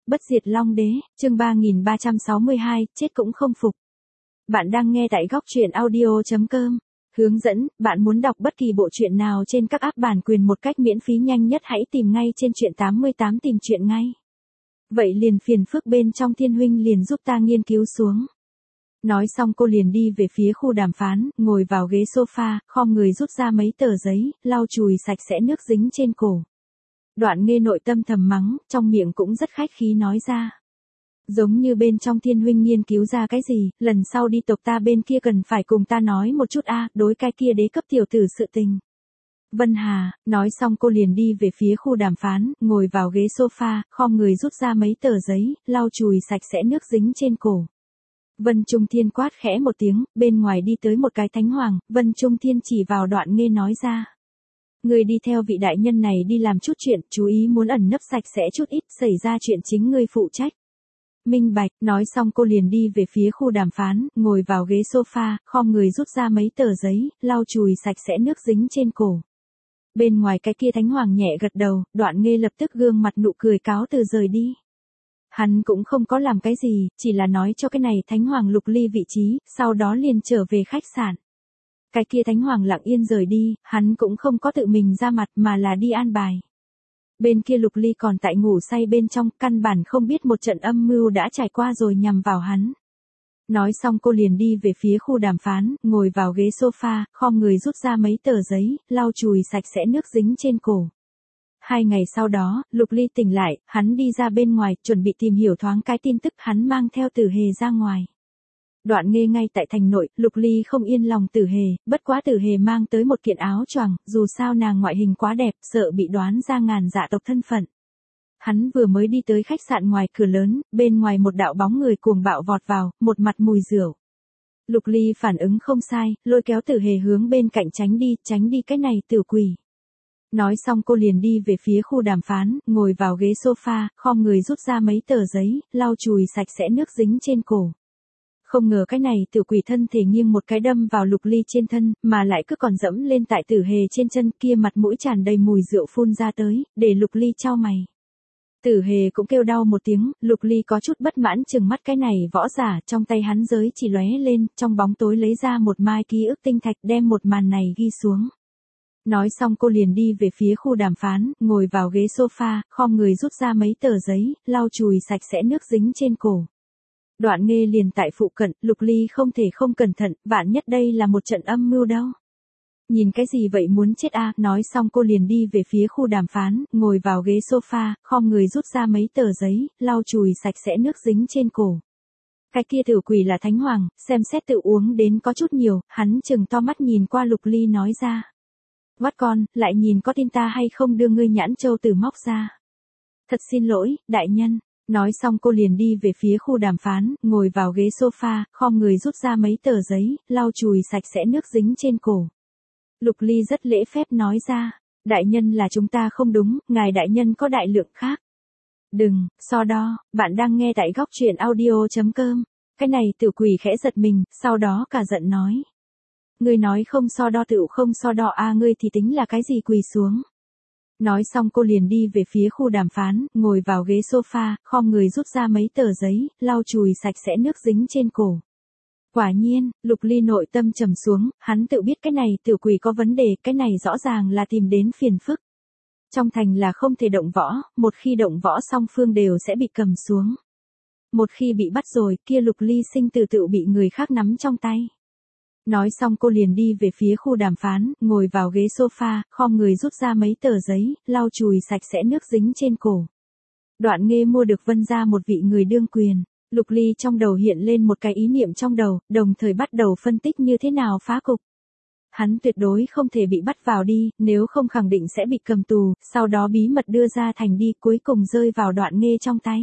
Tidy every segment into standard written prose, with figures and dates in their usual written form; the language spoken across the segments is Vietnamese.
Bất diệt Long Đế, chương 3362, chết cũng không phục. Bạn đang nghe tại góc truyện audio.com. Hướng dẫn, bạn muốn đọc bất kỳ bộ truyện nào trên các app bản quyền một cách miễn phí nhanh nhất hãy tìm ngay trên truyện 88 tìm truyện ngay. Vậy liền phiền phức bên trong Thiên huynh liền giúp ta nghiên cứu xuống. Nói xong cô liền đi về phía khu đàm phán, ngồi vào ghế sofa, khom người rút ra mấy tờ giấy, lau chùi sạch sẽ nước dính trên cổ. Đoạn Nghê nội tâm thầm mắng, trong miệng cũng rất khách khí nói ra. Giống như bên trong Thiên huynh nghiên cứu ra cái gì, lần sau đi tộc ta bên kia cần phải cùng ta nói một chút đối cái kia đế cấp tiểu tử sự tình. Vân Hà, nói xong cô liền đi về phía khu đàm phán, ngồi vào ghế sofa, khom người rút ra mấy tờ giấy, lau chùi sạch sẽ nước dính trên cổ. Vân Trung Thiên quát khẽ một tiếng, bên ngoài đi tới một cái thánh hoàng, Vân Trung Thiên chỉ vào Đoạn Nghê nói ra. Ngươi đi theo vị đại nhân này đi làm chút chuyện, chú ý muốn ẩn nấp sạch sẽ chút ít, xảy ra chuyện chính ngươi phụ trách. Minh bạch, nói xong cô liền đi về phía khu đàm phán, ngồi vào ghế sofa, khom người rút ra mấy tờ giấy, lau chùi sạch sẽ nước dính trên cổ. Bên ngoài cái kia thánh hoàng nhẹ gật đầu, Đoạn Nghê lập tức gương mặt nụ cười cáo từ rời đi. Hắn cũng không có làm cái gì, chỉ là nói cho cái này thánh hoàng Lục Ly vị trí, sau đó liền trở về khách sạn. Cái kia thánh hoàng lặng yên rời đi, hắn cũng không có tự mình ra mặt mà là đi an bài. Bên kia Lục Ly còn tại ngủ say bên trong, căn bản không biết một trận âm mưu đã trải qua rồi nhằm vào hắn. Nói xong cô liền đi về phía khu đàm phán, ngồi vào ghế sofa, khom người rút ra mấy tờ giấy, lau chùi sạch sẽ nước dính trên cổ. 2 ngày sau đó, Lục Ly tỉnh lại, hắn đi ra bên ngoài, chuẩn bị tìm hiểu thoáng cái tin tức hắn mang theo Tử Hề ra ngoài. Đoạn Nghê ngay tại thành nội, Lục Ly không yên lòng Tử Hề, bất quá Tử Hề mang tới một kiện áo choàng, dù sao nàng ngoại hình quá đẹp, sợ bị đoán ra ngàn dạ tộc thân phận. Hắn vừa mới đi tới khách sạn ngoài cửa lớn, bên ngoài một đạo bóng người cuồng bạo vọt vào, một mặt mùi rượu. Lục Ly phản ứng không sai, lôi kéo Tử Hề hướng bên cạnh tránh đi cái này tiểu quỷ. Nói xong cô liền đi về phía khu đàm phán, ngồi vào ghế sofa, khom người rút ra mấy tờ giấy, lau chùi sạch sẽ nước dính trên cổ. Không ngờ cái này tiểu quỷ thân thể nghiêng một cái đâm vào Lục Ly trên thân, mà lại cứ còn dẫm lên tại Tử Hề trên chân kia, mặt mũi tràn đầy mùi rượu phun ra tới, để Lục Ly chau mày. Tử Hề cũng kêu đau một tiếng, Lục Ly có chút bất mãn chừng mắt cái này võ giả, trong tay hắn giới chỉ lóe lên, trong bóng tối lấy ra một mai ký ức tinh thạch đem một màn này ghi xuống. Nói xong cô liền đi về phía khu đàm phán, ngồi vào ghế sofa, khom người rút ra mấy tờ giấy, lau chùi sạch sẽ nước dính trên cổ. Đoạn Nghê liền tại phụ cận, Lục Ly không thể không cẩn thận, vạn nhất đây là một trận âm mưu đâu. Nhìn cái gì vậy muốn chết nói xong cô liền đi về phía khu đàm phán, ngồi vào ghế sofa, khom người rút ra mấy tờ giấy, lau chùi sạch sẽ nước dính trên cổ. Cái kia tiểu quỷ là thánh hoàng, xem xét tự uống đến có chút nhiều, hắn chừng to mắt nhìn qua Lục Ly nói ra. Vắt con, lại nhìn có tin ta hay không đưa ngươi nhãn châu tử móc ra. Thật xin lỗi, đại nhân. Nói xong cô liền đi về phía khu đàm phán, ngồi vào ghế sofa, khom người rút ra mấy tờ giấy, lau chùi sạch sẽ nước dính trên cổ. Lục Ly rất lễ phép nói ra, đại nhân là chúng ta không đúng, ngài đại nhân có đại lượng khác. Đừng, so đo, bạn đang nghe tại góc truyện audio.com. Cái này tiểu quỷ khẽ giật mình, sau đó cả giận nói. Ngươi nói không so đo tựu không so đo ngươi thì tính là cái gì, quỳ xuống. Nói xong cô liền đi về phía khu đàm phán, ngồi vào ghế sofa, khom người rút ra mấy tờ giấy, lau chùi sạch sẽ nước dính trên cổ. Quả nhiên, Lục Ly nội tâm trầm xuống, hắn tự biết cái này tiểu quỷ có vấn đề, cái này rõ ràng là tìm đến phiền phức. Trong thành là không thể động võ, một khi động võ song phương đều sẽ bị cầm xuống. Một khi bị bắt rồi, kia Lục Ly sinh tử tự bị người khác nắm trong tay. Nói xong cô liền đi về phía khu đàm phán, ngồi vào ghế sofa, khom người rút ra mấy tờ giấy, lau chùi sạch sẽ nước dính trên cổ. Đoạn Nghê mua được Vân gia một vị người đương quyền. Lục Ly trong đầu hiện lên một cái ý niệm trong đầu, đồng thời bắt đầu phân tích như thế nào phá cục. Hắn tuyệt đối không thể bị bắt vào đi, nếu không khẳng định sẽ bị cầm tù, sau đó bí mật đưa ra thành đi, cuối cùng rơi vào Đoạn Nghê trong tay.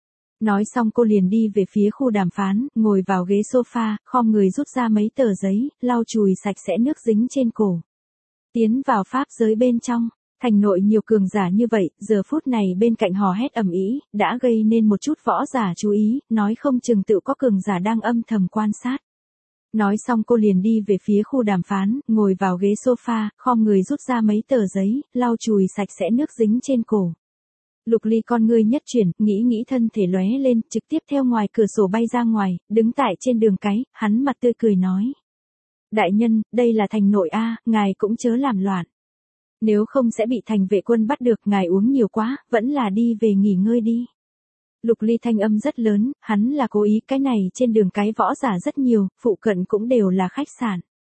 Nói xong cô liền đi về phía khu đàm phán, ngồi vào ghế sofa, khom người rút ra mấy tờ giấy, lau chùi sạch sẽ nước dính trên cổ. Tiến vào pháp giới bên trong, thành nội nhiều cường giả như vậy, giờ phút này bên cạnh hò hét ầm ĩ, đã gây nên một chút võ giả chú ý, nói không chừng tự có cường giả đang âm thầm quan sát. Nói xong cô liền đi về phía khu đàm phán, ngồi vào ghế sofa, khom người rút ra mấy tờ giấy, lau chùi sạch sẽ nước dính trên cổ. Lục Ly con ngươi nhất chuyển, nghĩ thân thể lóe lên, trực tiếp theo ngoài cửa sổ bay ra ngoài, đứng tại trên đường cái, hắn mặt tươi cười nói. Đại nhân, đây là thành nội A, ngài cũng chớ làm loạn. Nếu không sẽ bị thành vệ quân bắt được, ngài uống nhiều quá, vẫn là đi về nghỉ ngơi đi. Lục Ly thanh âm rất lớn, hắn là cố ý, cái này trên đường cái võ giả rất nhiều, phụ cận cũng đều là khách sạn.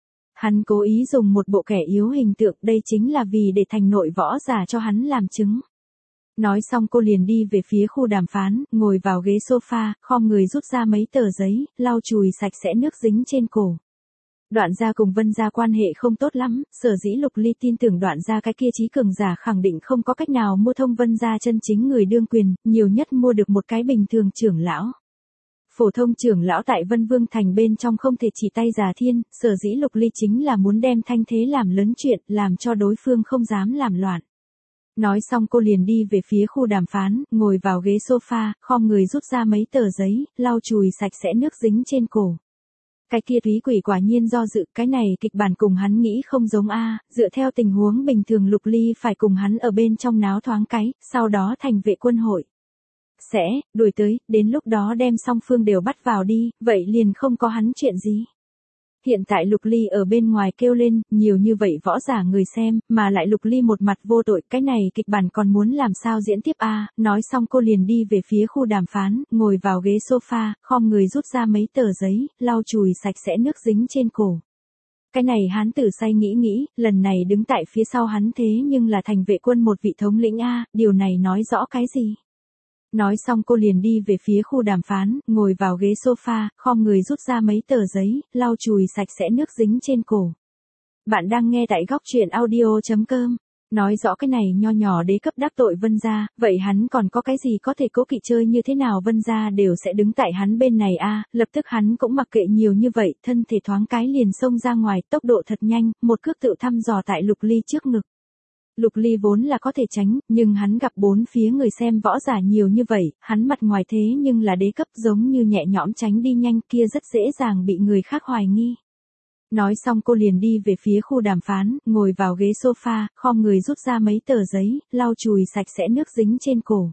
Hắn cố ý dùng một bộ kẻ yếu hình tượng, đây chính là vì để thành nội võ giả cho hắn làm chứng. Nói xong cô liền đi về phía khu đàm phán, ngồi vào ghế sofa, khom người rút ra mấy tờ giấy, lau chùi sạch sẽ nước dính trên cổ. Đoạn gia cùng Vân gia quan hệ không tốt lắm, sở dĩ Lục Ly tin tưởng đoạn gia cái kia trí cường giả khẳng định không có cách nào mua thông Vân gia chân chính người đương quyền, nhiều nhất mua được một cái bình thường trưởng lão. Phổ thông trưởng lão tại Vân Vương Thành bên trong không thể chỉ tay già thiên, sở dĩ Lục Ly chính là muốn đem thanh thế làm lớn chuyện, làm cho đối phương không dám làm loạn. Nói xong cô liền đi về phía khu đàm phán, ngồi vào ghế sofa, khom người rút ra mấy tờ giấy, lau chùi sạch sẽ nước dính trên cổ. Cái kia Thúy Quỷ quả nhiên do dự, cái này kịch bản cùng hắn nghĩ không giống a, dựa theo tình huống bình thường Lục Ly phải cùng hắn ở bên trong náo thoáng cái, sau đó thành vệ quân hội. Sẽ, đuổi tới, đến lúc đó đem song phương đều bắt vào đi, vậy liền không có hắn chuyện gì. Hiện tại Lục Ly ở bên ngoài kêu lên, nhiều như vậy võ giả người xem, mà lại Lục Ly một mặt vô tội, cái này kịch bản còn muốn làm sao diễn tiếp a? Nói xong cô liền đi về phía khu đàm phán, ngồi vào ghế sofa, khom người rút ra mấy tờ giấy, lau chùi sạch sẽ nước dính trên cổ. Cái này hán tử say nghĩ, lần này đứng tại phía sau hắn thế nhưng là thành vệ quân một vị thống lĩnh a, điều này nói rõ cái gì? Nói xong cô liền đi về phía khu đàm phán, ngồi vào ghế sofa, khom người rút ra mấy tờ giấy, lau chùi sạch sẽ nước dính trên cổ. Bạn đang nghe tại góc truyện audio.com. Nói rõ cái này nho nhỏ đế cấp đắc tội Vân gia, vậy hắn còn có cái gì có thể cố kỵ, chơi như thế nào Vân gia đều sẽ đứng tại hắn bên này a. Lập tức hắn cũng mặc kệ nhiều như vậy, thân thể thoáng cái liền xông ra ngoài, tốc độ thật nhanh, một cước tự thăm dò tại Lục Ly trước ngực. Lục Ly vốn là có thể tránh, nhưng hắn gặp bốn phía người xem võ giả nhiều như vậy, hắn mặt ngoài thế nhưng là đế cấp, giống như nhẹ nhõm tránh đi nhanh, kia rất dễ dàng bị người khác hoài nghi. Nói xong cô liền đi về phía khu đàm phán, ngồi vào ghế sofa, khom người rút ra mấy tờ giấy, lau chùi sạch sẽ nước dính trên cổ.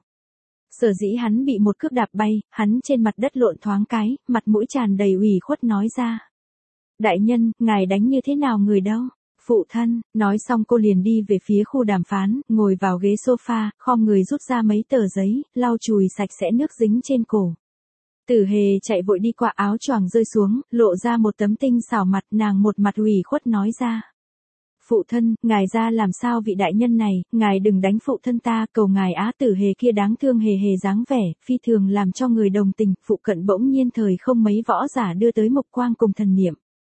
Sở dĩ hắn bị một cước đạp bay, hắn trên mặt đất lộn thoáng cái, mặt mũi tràn đầy ủy khuất nói ra. Đại nhân, ngài đánh như thế nào người đâu? Phụ thân, nói xong cô liền đi về phía khu đàm phán, ngồi vào ghế sofa, khom người rút ra mấy tờ giấy, lau chùi sạch sẽ nước dính trên cổ. Tử Hề chạy vội đi qua, áo choàng rơi xuống, lộ ra một tấm tinh xảo mặt, nàng một mặt ủy khuất nói ra. Phụ thân, ngài ra làm sao vị đại nhân này, ngài đừng đánh phụ thân ta, cầu ngài á. Tử Hề kia đáng thương hề dáng vẻ, phi thường làm cho người đồng tình, phụ cận bỗng nhiên thời không mấy võ giả đưa tới mộc quang cùng thần niệm.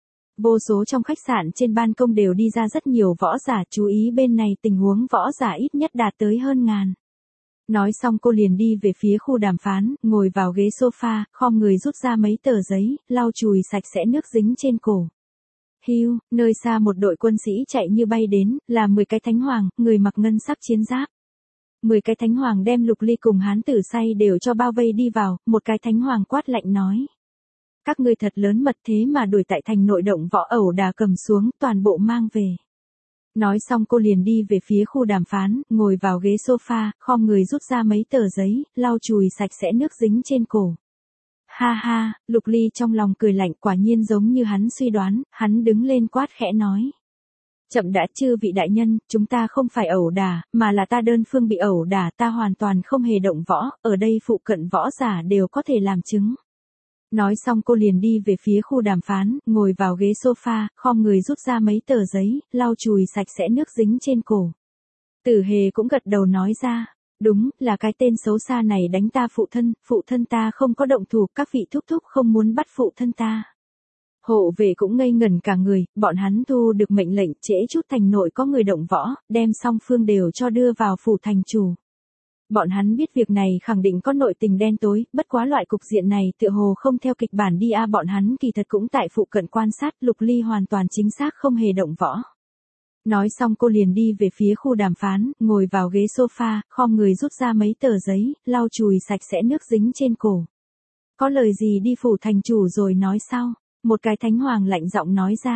Vô số trong khách sạn trên ban công đều đi ra rất nhiều võ giả, chú ý bên này tình huống võ giả ít nhất đạt tới hơn ngàn. Nói xong cô liền đi về phía khu đàm phán, ngồi vào ghế sofa, khom người rút ra mấy tờ giấy, lau chùi sạch sẽ nước dính trên cổ. Hiu, nơi xa một đội quân sĩ chạy như bay đến, là 10 cái thánh hoàng, người mặc ngân sắc chiến giáp. 10 cái thánh hoàng đem Lục Ly cùng hán tử say đều cho bao vây đi vào, một cái thánh hoàng quát lạnh nói. Các ngươi thật lớn mật, thế mà đuổi tại thành nội động võ, ẩu đả cầm xuống, toàn bộ mang về. Nói xong cô liền đi về phía khu đàm phán, ngồi vào ghế sofa, khom người rút ra mấy tờ giấy, lau chùi sạch sẽ nước dính trên cổ. Ha ha, Lục Ly trong lòng cười lạnh, quả nhiên giống như hắn suy đoán, hắn đứng lên quát khẽ nói. Chậm đã, chư vị đại nhân, chúng ta không phải ẩu đả, mà là ta đơn phương bị ẩu đả, ta hoàn toàn không hề động võ, ở đây phụ cận võ giả đều có thể làm chứng. Nói xong cô liền đi về phía khu đàm phán, ngồi vào ghế sofa, khom người rút ra mấy tờ giấy, lau chùi sạch sẽ nước dính trên cổ. Tử Hề cũng gật đầu nói ra, đúng, là cái tên xấu xa này đánh ta phụ thân ta không có động thủ, các vị thúc thúc không muốn bắt phụ thân ta. Hộ vệ cũng ngây ngẩn cả người, bọn hắn thu được mệnh lệnh trễ chút thành nội có người động võ, đem song phương đều cho đưa vào phủ thành chủ. Bọn hắn biết việc này khẳng định có nội tình đen tối, bất quá loại cục diện này tựa hồ không theo kịch bản đi a. Bọn hắn kỳ thật cũng tại phụ cận quan sát, Lục Ly hoàn toàn chính xác không hề động võ. Nói xong cô liền đi về phía khu đàm phán, ngồi vào ghế sofa, khom người rút ra mấy tờ giấy, lau chùi sạch sẽ nước dính trên cổ. Có lời gì đi phủ thành chủ rồi nói sau, một cái thánh hoàng lạnh giọng nói ra.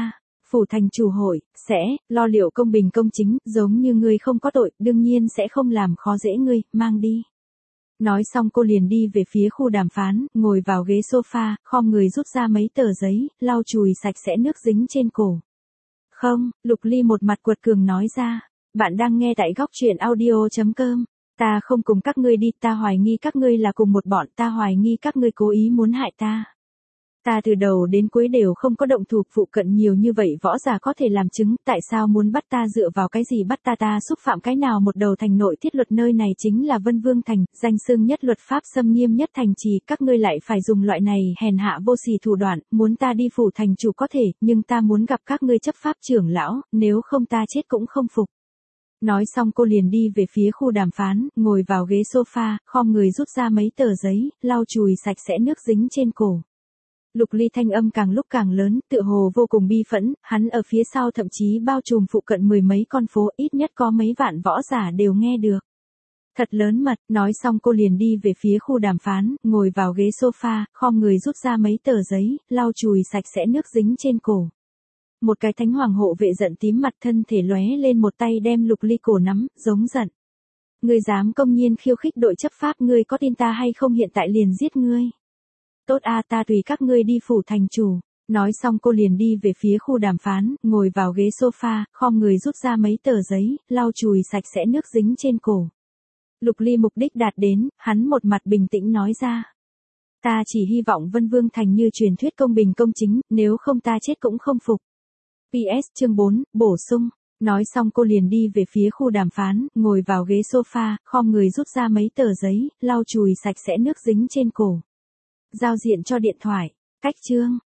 Phủ thành chủ hội, sẽ, lo liệu công bình công chính, giống như ngươi không có tội, đương nhiên sẽ không làm khó dễ ngươi, mang đi. Nói xong cô liền đi về phía khu đàm phán, ngồi vào ghế sofa, khom người rút ra mấy tờ giấy, lau chùi sạch sẽ nước dính trên cổ. Không, Lục Ly một mặt quật cường nói ra. Bạn đang nghe tại góc truyện audio.com. Ta không cùng các ngươi đi, ta hoài nghi các ngươi là cùng một bọn, ta hoài nghi các ngươi cố ý muốn hại ta. Ta từ đầu đến cuối đều không có động thủ, phụ cận nhiều như vậy võ giả có thể làm chứng, tại sao muốn bắt ta, dựa vào cái gì bắt ta, ta xúc phạm cái nào? Một đầu thành nội thiết luật, nơi này chính là Vân Vương thành, danh xưng nhất luật pháp xâm nghiêm nhất thành trì, các ngươi lại phải dùng loại này hèn hạ vô sỉ thủ đoạn, muốn ta đi phủ thành chủ có thể, nhưng ta muốn gặp các ngươi chấp pháp trưởng lão, nếu không ta chết cũng không phục. Nói xong cô liền đi về phía khu đàm phán, ngồi vào ghế sofa, khom người rút ra mấy tờ giấy, lau chùi sạch sẽ nước dính trên cổ. Lục Ly thanh âm càng lúc càng lớn, tựa hồ vô cùng bi phẫn, hắn ở phía sau thậm chí bao trùm phụ cận mười mấy con phố, ít nhất có mấy vạn võ giả đều nghe được. Thật lớn mật, nói xong cô liền đi về phía khu đàm phán, ngồi vào ghế sofa, khom người rút ra mấy tờ giấy, lau chùi sạch sẽ nước dính trên cổ. Một cái thánh hoàng hộ vệ giận tím mặt, thân thể lóe lên một tay đem Lục Ly cổ nắm, giống giận. Ngươi dám công nhiên khiêu khích đội chấp pháp, ngươi có tin ta hay không, hiện tại liền giết ngươi. Tốt a, ta tùy các ngươi đi phủ thành chủ. Nói xong cô liền đi về phía khu đàm phán, ngồi vào ghế sofa, khom người rút ra mấy tờ giấy, lau chùi sạch sẽ nước dính trên cổ. Lục Ly mục đích đạt đến, hắn một mặt bình tĩnh nói ra. Ta chỉ hy vọng Vân Vương thành như truyền thuyết công bình công chính, nếu không ta chết cũng không phục. PS chương 4, bổ sung. Nói xong cô liền đi về phía khu đàm phán, ngồi vào ghế sofa, khom người rút ra mấy tờ giấy, lau chùi sạch sẽ nước dính trên cổ. Giao diện cho điện thoại. Cách chương.